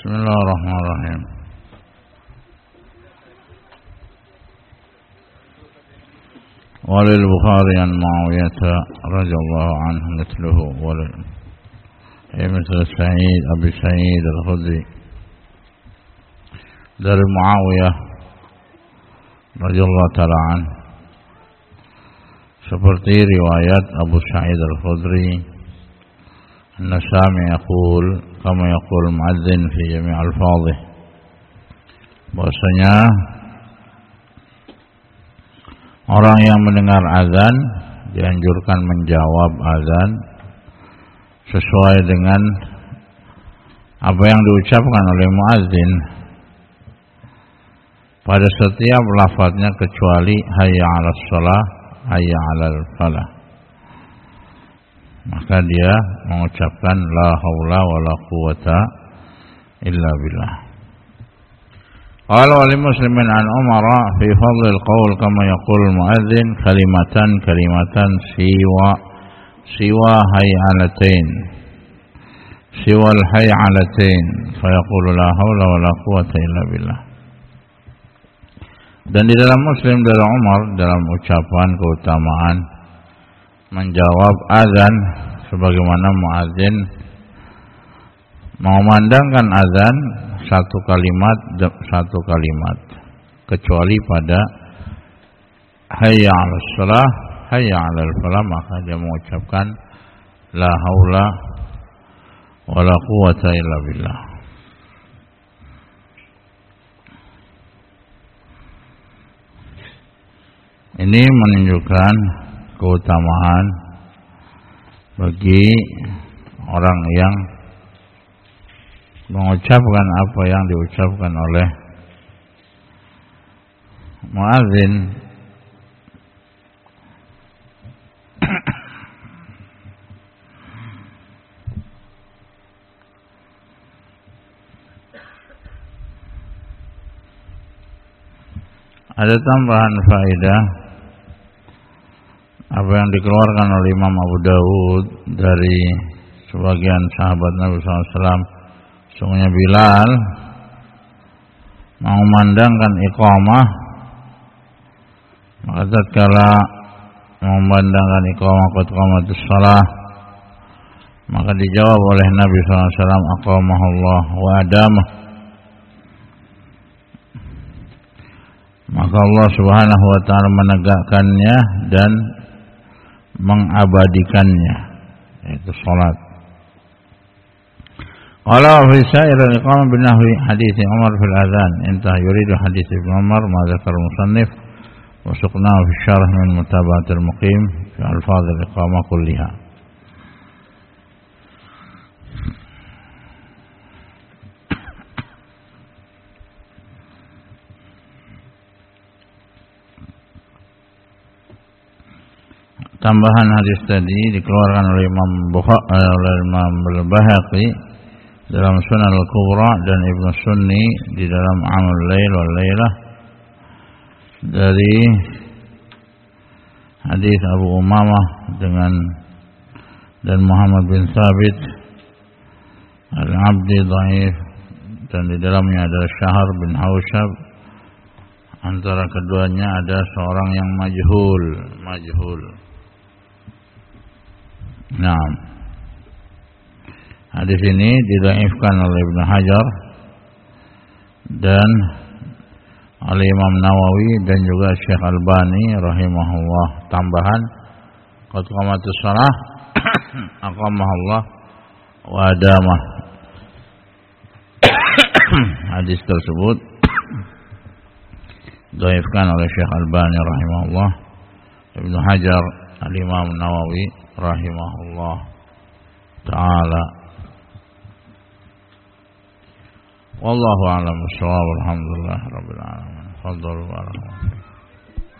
Bismillahirrahmanirrahim. Walil Bukhari an Muawiyah radhiyallahu anhu mithluhu walil misal Sa'id Abi Sa'id Al-Khudri dari Muawiyah radhiyallahu ta'ala anhu seperti riwayat Abu Sa'id Al-Khudri anna sami yaqul kama yaqul muadzin fi jami' al-fadhih, bahwasanya orang yang mendengar azan dianjurkan menjawab azan sesuai dengan apa yang diucapkan oleh muadzin pada setiap lafadznya kecuali hayya 'alas shalah, hayya 'alal falah. Maka dia mengucapkan la haula wala quwata illa billah. Qala wa muslimin an Umar fi fadl al-qaul kama yaqul al-muadzin kalimatan siwa hay'alatain siwa al-hay'alatain fa yaqulu la haula wala quwata illa billah. Dan di dalam Muslim dari Umar dalam ucapan keutamaan menjawab azan sebagaimana muadzin mengumandangkan azan satu kalimat kecuali pada hayya 'alas shalah, hayya 'alal falah, maka dia mengucapkan la haula wala quwata illa billah. Ini menunjukkan keutamaan bagi orang yang mengucapkan apa yang diucapkan oleh muadzin. Ada tambahan faedah apa yang dikeluarkan oleh Imam Abu Dawud dari sebagian sahabat Nabi SAW. Sungguhnya Bilal mengumandangkan iqamah, maka tatkala mengumandangkan iqamah qad qamatus shalah, maka dijawab oleh Nabi SAW aqamahullah wa adamah, maka Allah Subhanahu wa ta'ala menegakkannya dan mengabadikannya, yaitu salat. Qala fi sa'ir al-iqamah bin nahwi hadits Umar fil adhan intah yuridu hadits Ibn Umar ma dzakar musannif wa suqna fi syarh min mutaba'at al-muqim fi alfaz al-iqamah kulliha. Tambahan hadis tadi dikeluarkan oleh Imam Bukhari, oleh Imam Al-Baihaqi dalam Sunan Al-Kubra dan Ibnu Sunni di dalam Amal Lail wal Lailah dari hadis Abu Umamah dan Muhammad bin Thabit Al-Abdi dhaif, dan di dalamnya ada Syahr bin Haushab. Antara keduanya ada seorang yang majhul. Nah, hadis ini didhaifkan oleh Ibnu Hajar dan oleh Imam Nawawi dan juga Syekh Albani rahimahullah. Tambahan qad qamatus shalah aqamahullah wa adamah. Hadis tersebut didhaifkan oleh Syekh Albani rahimahullah, Ibnu Hajar, Al-Imam Nawawi rahimahullah ta'ala. Wallahu a'lam bishawab. Alhamdulillah rabbil alamin. Fadhlu wa rahmatullahi.